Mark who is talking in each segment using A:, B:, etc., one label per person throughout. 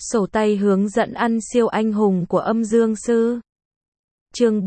A: Sổ tay hướng dẫn ăn siêu anh hùng của âm dương sư. Chương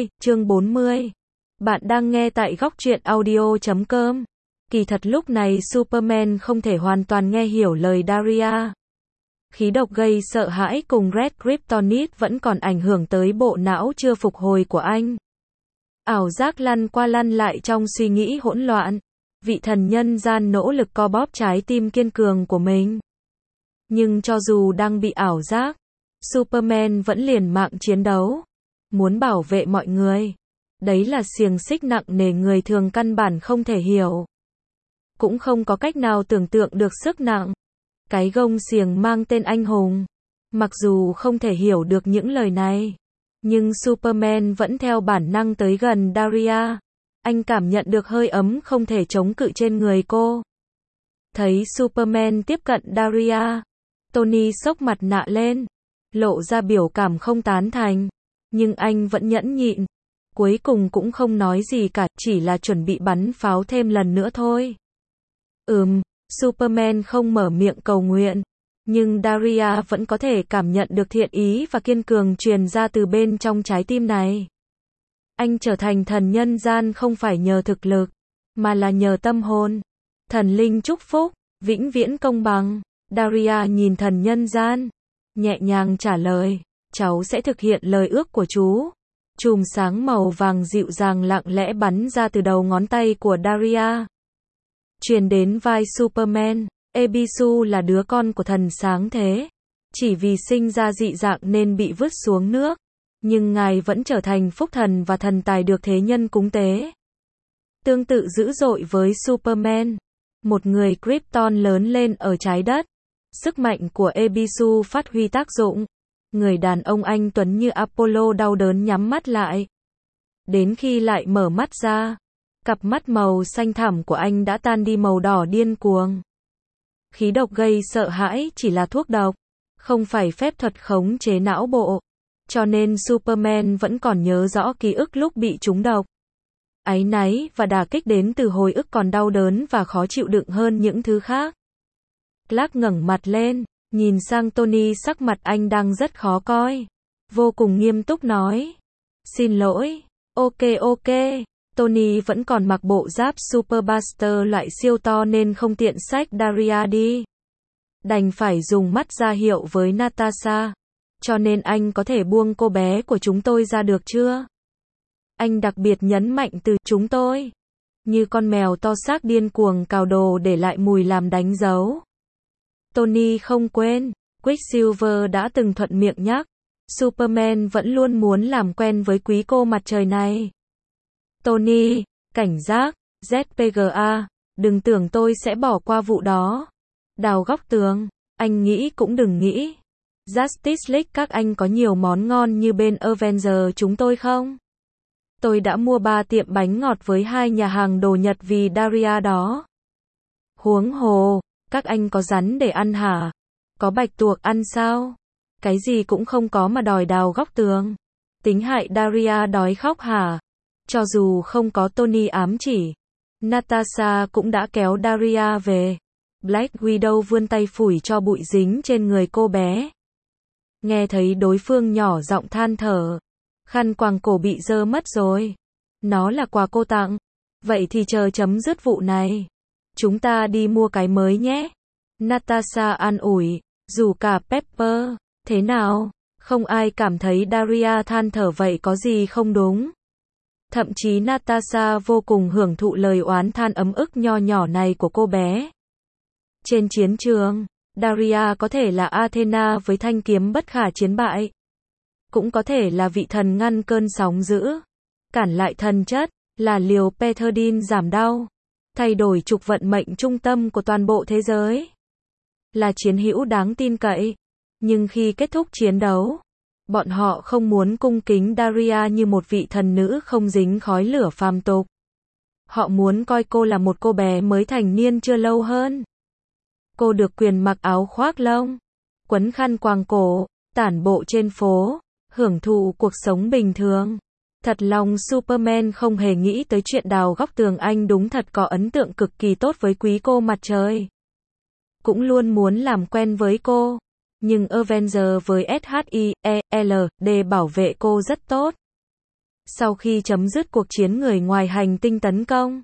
A: 40. Bạn đang nghe tại góc truyện audio.com. Kỳ thật lúc này Superman không thể hoàn toàn nghe hiểu lời Daria. Khí độc gây sợ hãi cùng Red Kryptonite vẫn còn ảnh hưởng tới bộ não chưa phục hồi của anh. Ảo giác lăn qua lăn lại trong suy nghĩ hỗn loạn. Vị thần nhân gian nỗ lực co bóp trái tim kiên cường của mình. Nhưng cho dù đang bị ảo giác, Superman vẫn liều mạng chiến đấu, muốn bảo vệ mọi người. Đấy là xiềng xích nặng nề người thường căn bản không thể hiểu. Cũng không có cách nào tưởng tượng được sức nặng. Cái gông xiềng mang tên anh hùng. Mặc dù không thể hiểu được những lời này, nhưng Superman vẫn theo bản năng tới gần Daria. Anh cảm nhận được hơi ấm không thể chống cự trên người cô. Thấy Superman tiếp cận Daria, Tony xốc mặt nạ lên, lộ ra biểu cảm không tán thành. Nhưng anh vẫn nhẫn nhịn. Cuối cùng cũng không nói gì cả, chỉ là chuẩn bị bắn pháo thêm lần nữa thôi. Superman không mở miệng cầu nguyện. Nhưng Daria vẫn có thể cảm nhận được thiện ý và kiên cường truyền ra từ bên trong trái tim này. Anh trở thành thần nhân gian không phải nhờ thực lực, mà là nhờ tâm hồn. Thần linh chúc phúc, vĩnh viễn công bằng. Daria nhìn thần nhân gian, nhẹ nhàng trả lời, cháu sẽ thực hiện lời ước của chú. Chùm sáng màu vàng dịu dàng lặng lẽ bắn ra từ đầu ngón tay của Daria. Truyền đến vai Superman, Ebisu là đứa con của thần sáng thế. Chỉ vì sinh ra dị dạng nên bị vứt xuống nước. Nhưng ngài vẫn trở thành phúc thần và thần tài được thế nhân cúng tế. Tương tự dữ dội với Superman, một người Krypton lớn lên ở trái đất. Sức mạnh của Ebisu phát huy tác dụng. Người đàn ông anh tuấn như Apollo đau đớn nhắm mắt lại. Đến khi lại mở mắt ra, cặp mắt màu xanh thẳm của anh đã tan đi màu đỏ điên cuồng. Khí độc gây sợ hãi chỉ là thuốc độc, không phải phép thuật khống chế não bộ. Cho nên Superman vẫn còn nhớ rõ ký ức lúc bị trúng độc. Áy náy và đả kích đến từ hồi ức còn đau đớn và khó chịu đựng hơn những thứ khác. Clark ngẩng mặt lên, nhìn sang Tony, sắc mặt anh đang rất khó coi. Vô cùng nghiêm túc nói. Xin lỗi. Ok. Tony vẫn còn mặc bộ giáp Super Buster loại siêu to nên không tiện xách Daria đi. Đành phải dùng mắt ra hiệu với Natasha. Cho nên anh có thể buông cô bé của chúng tôi ra được chưa? Anh đặc biệt nhấn mạnh từ chúng tôi. Như con mèo to xác điên cuồng cào đồ để lại mùi làm đánh dấu. Tony không quên, Quicksilver đã từng thuận miệng nhắc. Superman vẫn luôn muốn làm quen với quý cô mặt trời này. Tony, cảnh giác, ZPGA, đừng tưởng tôi sẽ bỏ qua vụ đó. Đào góc tường, anh nghĩ cũng đừng nghĩ. Justice League các anh có nhiều món ngon như bên Avenger chúng tôi không? Tôi đã mua 3 tiệm bánh ngọt với 2 nhà hàng đồ Nhật vì Daria đó. Huống hồ, các anh có rắn để ăn hả? Có bạch tuộc ăn sao? Cái gì cũng không có mà đòi đào góc tường. Tính hại Daria đói khóc hả? Cho dù không có Tony ám chỉ, Natasha cũng đã kéo Daria về. Black Widow vươn tay phủi cho bụi dính trên người cô bé. Nghe thấy đối phương nhỏ giọng than thở. Khăn quàng cổ bị dơ mất rồi. Nó là quà cô tặng. Vậy thì chờ chấm dứt vụ này. Chúng ta đi mua cái mới nhé. Natasha an ủi, rủ cả Pepper. Thế nào? Không ai cảm thấy Daria than thở vậy có gì không đúng. Thậm chí Natasha vô cùng hưởng thụ lời oán than ấm ức nho nhỏ này của cô bé. Trên chiến trường, Daria có thể là Athena với thanh kiếm bất khả chiến bại. Cũng có thể là vị thần ngăn cơn sóng dữ. Cản lại thần chất, là liều Petherdine giảm đau. Thay đổi trục vận mệnh trung tâm của toàn bộ thế giới. Là chiến hữu đáng tin cậy. Nhưng khi kết thúc chiến đấu, bọn họ không muốn cung kính Daria như một vị thần nữ không dính khói lửa phàm tục. Họ muốn coi cô là một cô bé mới thành niên chưa lâu hơn. Cô được quyền mặc áo khoác lông, quấn khăn quàng cổ, tản bộ trên phố, hưởng thụ cuộc sống bình thường. Thật lòng Superman không hề nghĩ tới chuyện đào góc tường, anh đúng thật có ấn tượng cực kỳ tốt với quý cô mặt trời. Cũng luôn muốn làm quen với cô. Nhưng Avenger với SHIELD bảo vệ cô rất tốt. Sau khi chấm dứt cuộc chiến người ngoài hành tinh tấn công,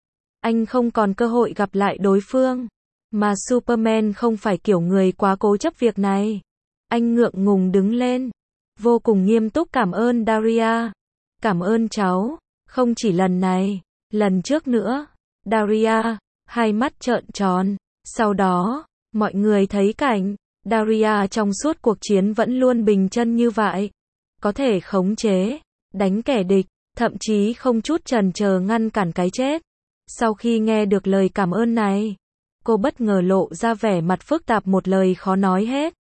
A: anh không còn cơ hội gặp lại đối phương. Mà Superman không phải kiểu người quá cố chấp việc này. Anh ngượng ngùng đứng lên, vô cùng nghiêm túc cảm ơn Daria. Cảm ơn cháu, không chỉ lần này, lần trước nữa. Daria, hai mắt trợn tròn. Sau đó, mọi người thấy cảnh Daria trong suốt cuộc chiến vẫn luôn bình chân như vậy. Có thể khống chế, đánh kẻ địch, thậm chí không chút chần chờ ngăn cản cái chết. Sau khi nghe được lời cảm ơn này, cô bất ngờ lộ ra vẻ mặt phức tạp một lời khó nói hết.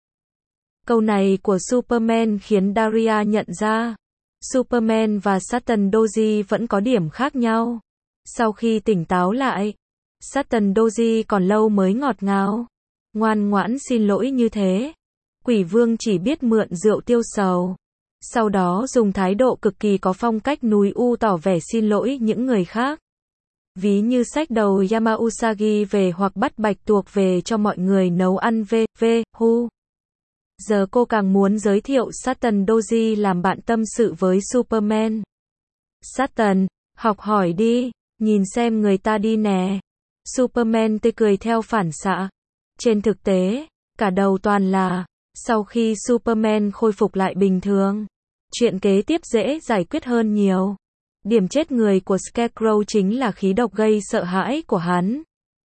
A: Câu này của Superman khiến Daria nhận ra, Superman và Satan Doji vẫn có điểm khác nhau. Sau khi tỉnh táo lại, Satan Doji còn lâu mới ngọt ngào, ngoan ngoãn xin lỗi như thế. Quỷ vương chỉ biết mượn rượu tiêu sầu. Sau đó dùng thái độ cực kỳ có phong cách núi U tỏ vẻ xin lỗi những người khác. Ví như xách đầu Yamausagi về hoặc bắt bạch tuộc về cho mọi người nấu ăn hu. Giờ cô càng muốn giới thiệu Satan Doji làm bạn tâm sự với Superman. Satan, học hỏi đi, nhìn xem người ta đi nè. Superman tươi cười theo phản xạ. Trên thực tế, cả đầu toàn là, sau khi Superman khôi phục lại bình thường, chuyện kế tiếp dễ giải quyết hơn nhiều. Điểm chết người của Scarecrow chính là khí độc gây sợ hãi của hắn.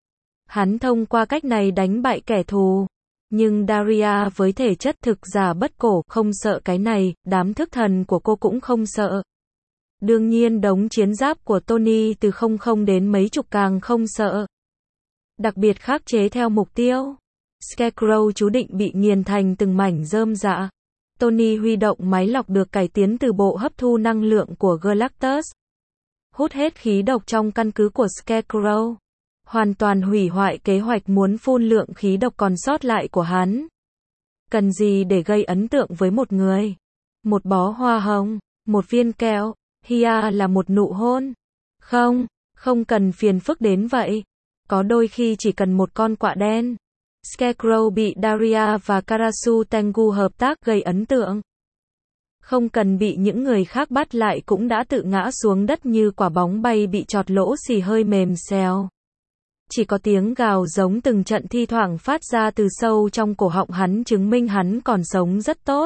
A: Hắn thông qua cách này đánh bại kẻ thù. Nhưng Daria với thể chất thực giả bất cổ không sợ cái này, đám thức thần của cô cũng không sợ. Đương nhiên đống chiến giáp của Tony từ 00 đến mấy chục càng không sợ. Đặc biệt khắc chế theo mục tiêu. Scarecrow chú định bị nghiền thành từng mảnh rơm rạ. Tony huy động máy lọc được cải tiến từ bộ hấp thu năng lượng của Galactus. Hút hết khí độc trong căn cứ của Scarecrow. Hoàn toàn hủy hoại kế hoạch muốn phun lượng khí độc còn sót lại của hắn. Cần gì để gây ấn tượng với một người? Một bó hoa hồng, một viên kẹo, Hia là một nụ hôn. Không cần phiền phức đến vậy. Có đôi khi chỉ cần một con quạ đen. Scarecrow bị Daria và Karasu Tengu hợp tác gây ấn tượng. Không cần bị những người khác bắt lại cũng đã tự ngã xuống đất như quả bóng bay bị chọt lỗ xì hơi mềm xèo. Chỉ có tiếng gào giống từng trận thi thoảng phát ra từ sâu trong cổ họng hắn chứng minh hắn còn sống rất tốt.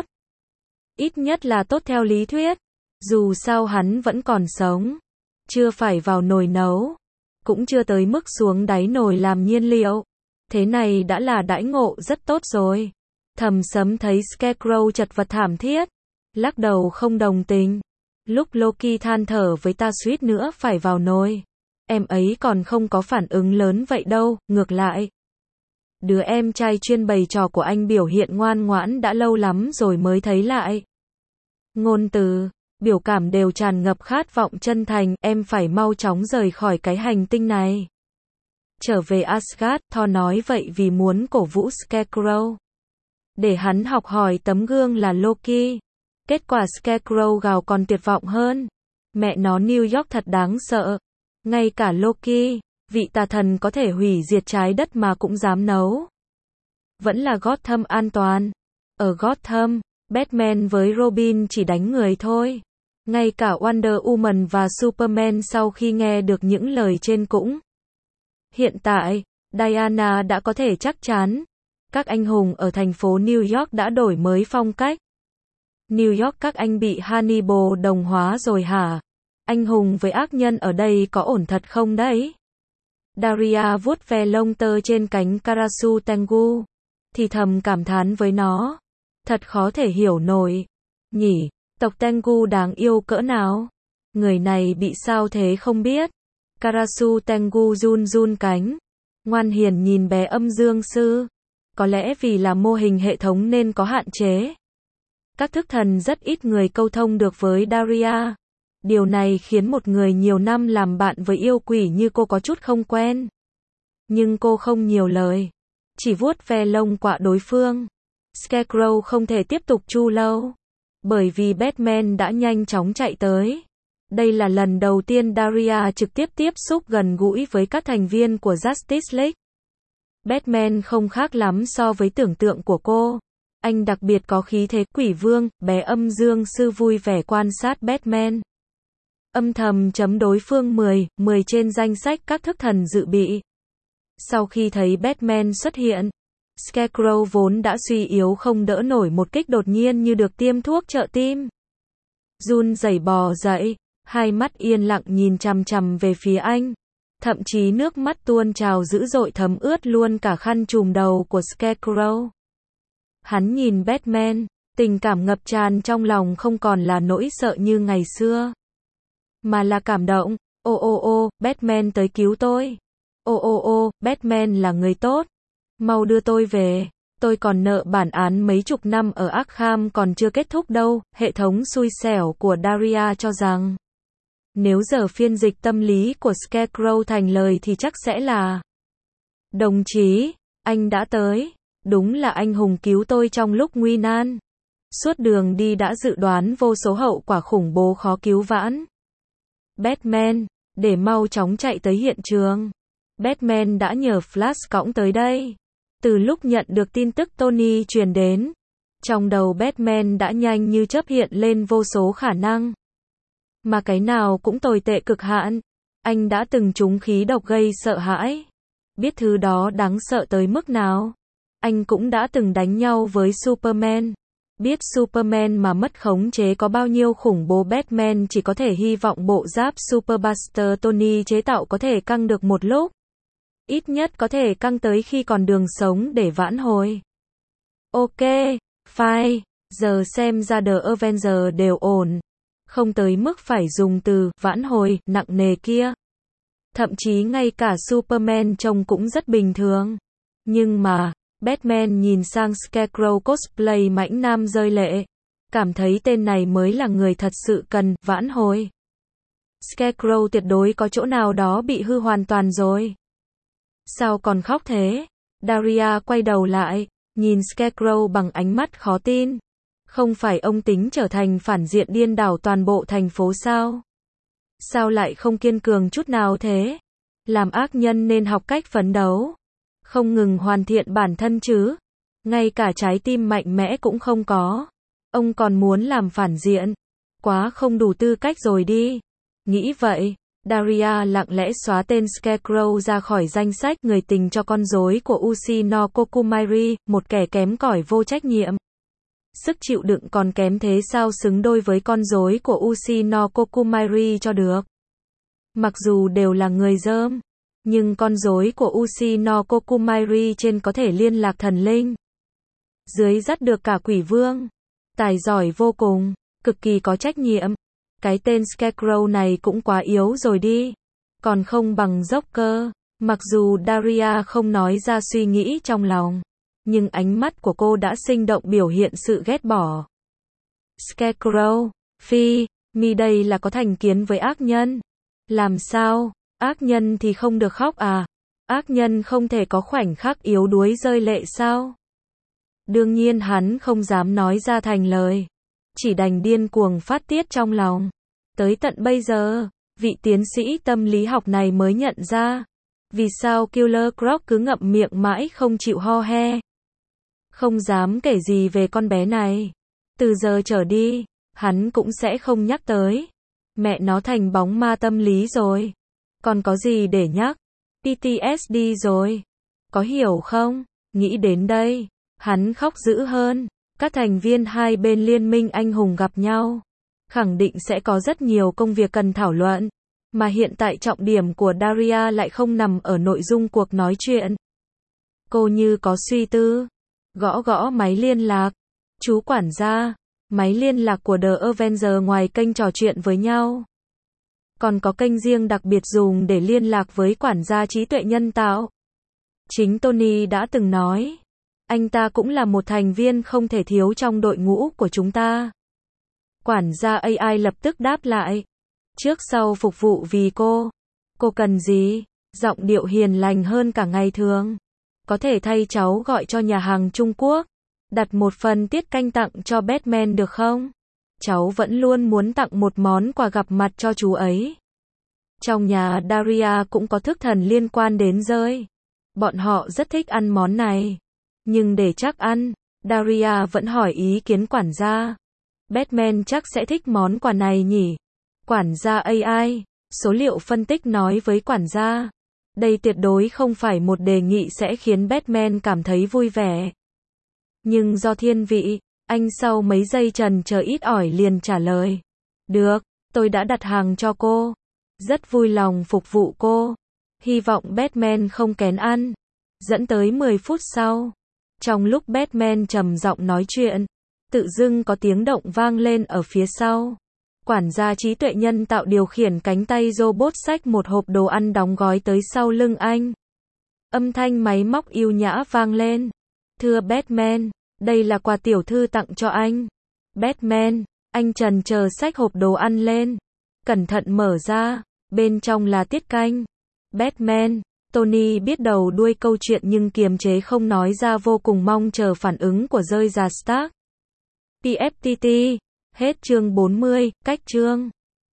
A: Ít nhất là tốt theo lý thuyết. Dù sao hắn vẫn còn sống. Chưa phải vào nồi nấu. Cũng chưa tới mức xuống đáy nồi làm nhiên liệu. Thế này đã là đãi ngộ rất tốt rồi. Thầm Sấm thấy Scarecrow chật vật thảm thiết. Lắc đầu không đồng tình. Lúc Loki than thở với ta suýt nữa phải vào nồi. Em ấy còn không có phản ứng lớn vậy đâu, ngược lại. Đứa em trai chuyên bày trò của anh biểu hiện ngoan ngoãn đã lâu lắm rồi mới thấy lại. Ngôn từ, biểu cảm đều tràn ngập khát vọng chân thành, em phải mau chóng rời khỏi cái hành tinh này. Trở về Asgard, Thor nói vậy vì muốn cổ vũ Scarecrow. Để hắn học hỏi tấm gương là Loki. Kết quả Scarecrow gào còn tuyệt vọng hơn. Mẹ nó New York thật đáng sợ. Ngay cả Loki, vị tà thần có thể hủy diệt trái đất mà cũng dám nấu. Vẫn là Gotham an toàn. Ở Gotham, Batman với Robin chỉ đánh người thôi. Ngay cả Wonder Woman và Superman sau khi nghe được những lời trên cũng. Hiện tại, Diana đã có thể chắc chắn. Các anh hùng ở thành phố New York đã đổi mới phong cách. New York các anh bị Hannibal đồng hóa rồi hả? Anh hùng với ác nhân ở đây có ổn thật không đấy? Daria vuốt ve lông tơ trên cánh Karasu Tengu. Thì thầm cảm thán với nó. Thật khó thể hiểu nổi. Nhỉ, tộc Tengu đáng yêu cỡ nào? Người này bị sao thế không biết? Karasu Tengu run run cánh. Ngoan hiền nhìn bé âm dương sư. Có lẽ vì là mô hình hệ thống nên có hạn chế. Các thức thần rất ít người câu thông được với Daria. Điều này khiến một người nhiều năm làm bạn với yêu quỷ như cô có chút không quen. Nhưng cô không nhiều lời. Chỉ vuốt ve lông quạ đối phương. Scarecrow không thể tiếp tục chu lâu. Bởi vì Batman đã nhanh chóng chạy tới. Đây là lần đầu tiên Daria trực tiếp tiếp xúc gần gũi với các thành viên của Justice League. Batman không khác lắm so với tưởng tượng của cô. Anh đặc biệt có khí thế quỷ vương, bé âm dương sư vui vẻ quan sát Batman. Âm thầm chấm đối phương 10 trên danh sách các thức thần dự bị. Sau khi thấy Batman xuất hiện, Scarecrow vốn đã suy yếu không đỡ nổi một kích đột nhiên như được tiêm thuốc trợ tim. Run rẩy bò dậy, hai mắt yên lặng nhìn chằm chằm về phía anh. Thậm chí nước mắt tuôn trào dữ dội thấm ướt luôn cả khăn trùm đầu của Scarecrow. Hắn nhìn Batman, tình cảm ngập tràn trong lòng không còn là nỗi sợ như ngày xưa, mà là cảm động. Ô, Batman tới cứu tôi. Ô, Batman là người tốt. Mau đưa tôi về. Tôi còn nợ bản án mấy chục năm ở Arkham còn chưa kết thúc đâu. Hệ thống xui xẻo của Daria cho rằng, nếu giờ phiên dịch tâm lý của Scarecrow thành lời thì chắc sẽ là: đồng chí, anh đã tới. Đúng là anh hùng cứu tôi trong lúc nguy nan. Suốt đường đi đã dự đoán vô số hậu quả khủng bố khó cứu vãn. Batman, để mau chóng chạy tới hiện trường. Batman đã nhờ Flash cõng tới đây. Từ lúc nhận được tin tức Tony truyền đến, trong đầu Batman đã nhanh như chớp hiện lên vô số khả năng. Mà cái nào cũng tồi tệ cực hạn. Anh đã từng trúng khí độc gây sợ hãi. Biết thứ đó đáng sợ tới mức nào. Anh cũng đã từng đánh nhau với Superman. Biết Superman mà mất khống chế có bao nhiêu khủng bố. Batman chỉ có thể hy vọng bộ giáp Super Buster Tony chế tạo có thể căng được một lúc. Ít nhất có thể căng tới khi còn đường sống để vãn hồi. Ok, fine, giờ xem ra The Avengers đều ổn. Không tới mức phải dùng từ vãn hồi nặng nề kia. Thậm chí ngay cả Superman trông cũng rất bình thường. Nhưng mà, Batman nhìn sang Scarecrow cosplay mãnh nam rơi lệ. Cảm thấy tên này mới là người thật sự cần vãn hồi. Scarecrow tuyệt đối có chỗ nào đó bị hư hoàn toàn rồi. Sao còn khóc thế? Daria quay đầu lại, nhìn Scarecrow bằng ánh mắt khó tin. Không phải ông tính trở thành phản diện điên đảo toàn bộ thành phố sao? Sao lại không kiên cường chút nào thế? Làm ác nhân nên học cách phấn đấu. Không ngừng hoàn thiện bản thân chứ. Ngay cả trái tim mạnh mẽ cũng không có. Ông còn muốn làm phản diện. Quá không đủ tư cách rồi đi. Nghĩ vậy, Daria lặng lẽ xóa tên Scarecrow ra khỏi danh sách người tình cho con rối của Usino Kokumairi, một kẻ kém cỏi vô trách nhiệm. Sức chịu đựng còn kém thế sao xứng đôi với con rối của Usino Kokumairi cho được. Mặc dù đều là người dơm, nhưng con rối của Usino Kokumairi trên có thể liên lạc thần linh. Dưới dắt được cả quỷ vương. Tài giỏi vô cùng, cực kỳ có trách nhiệm. Cái tên Scarecrow này cũng quá yếu rồi đi. Còn không bằng Joker. Mặc dù Daria không nói ra suy nghĩ trong lòng, nhưng ánh mắt của cô đã sinh động biểu hiện sự ghét bỏ. Scarecrow, mi đây là có thành kiến với ác nhân. Làm sao? Ác nhân thì không được khóc à? Ác nhân không thể có khoảnh khắc yếu đuối rơi lệ sao? Đương nhiên hắn không dám nói ra thành lời. Chỉ đành điên cuồng phát tiết trong lòng. Tới tận bây giờ, vị tiến sĩ tâm lý học này mới nhận ra, vì sao Killer Croc cứ ngậm miệng mãi không chịu ho he. Không dám kể gì về con bé này. Từ giờ trở đi, hắn cũng sẽ không nhắc tới. Mẹ nó thành bóng ma tâm lý rồi. Còn có gì để nhắc? PTSD rồi. Có hiểu không? Nghĩ đến đây, hắn khóc dữ hơn. Các thành viên hai bên liên minh anh hùng gặp nhau, khẳng định sẽ có rất nhiều công việc cần thảo luận. Mà hiện tại trọng điểm của Daria lại không nằm ở nội dung cuộc nói chuyện. Cô như có suy tư. Gõ máy liên lạc. Chú quản gia, máy liên lạc của The Avengers ngoài kênh trò chuyện với nhau, còn có kênh riêng đặc biệt dùng để liên lạc với quản gia trí tuệ nhân tạo. Chính Tony đã từng nói, anh ta cũng là một thành viên không thể thiếu trong đội ngũ của chúng ta. Quản gia AI lập tức đáp lại. Trước sau phục vụ vì cô. Cô cần gì? Giọng điệu hiền lành hơn cả ngày thường. Có thể thay cháu gọi cho nhà hàng Trung Quốc, đặt một phần tiết canh tặng cho Batman được không? Cháu vẫn luôn muốn tặng một món quà gặp mặt cho chú ấy. Trong nhà Daria cũng có thức thần liên quan đến rơi. Bọn họ rất thích ăn món này. Nhưng để chắc ăn, Daria vẫn hỏi ý kiến quản gia. Batman chắc sẽ thích món quà này nhỉ? Quản gia AI, số liệu phân tích nói với quản gia. Đây tuyệt đối không phải một đề nghị sẽ khiến Batman cảm thấy vui vẻ. Nhưng do thiên vị, anh sau mấy giây trần chờ ít ỏi liền trả lời. Được, tôi đã đặt hàng cho cô. Rất vui lòng phục vụ cô. Hy vọng Batman không kén ăn. Dẫn tới 10 phút sau. Trong lúc Batman trầm giọng nói chuyện, tự dưng có tiếng động vang lên ở phía sau. Quản gia trí tuệ nhân tạo điều khiển cánh tay robot xách một hộp đồ ăn đóng gói tới sau lưng anh. Âm thanh máy móc yêu nhã vang lên. Thưa Batman, đây là quà tiểu thư tặng cho anh. Batman, anh trần chờ xách hộp đồ ăn lên. Cẩn thận mở ra, bên trong là tiết canh. Batman, Tony biết đầu đuôi câu chuyện nhưng kiềm chế không nói ra, vô cùng mong chờ phản ứng của rơi già Stark. PFTT, hết chương 40, cách chương.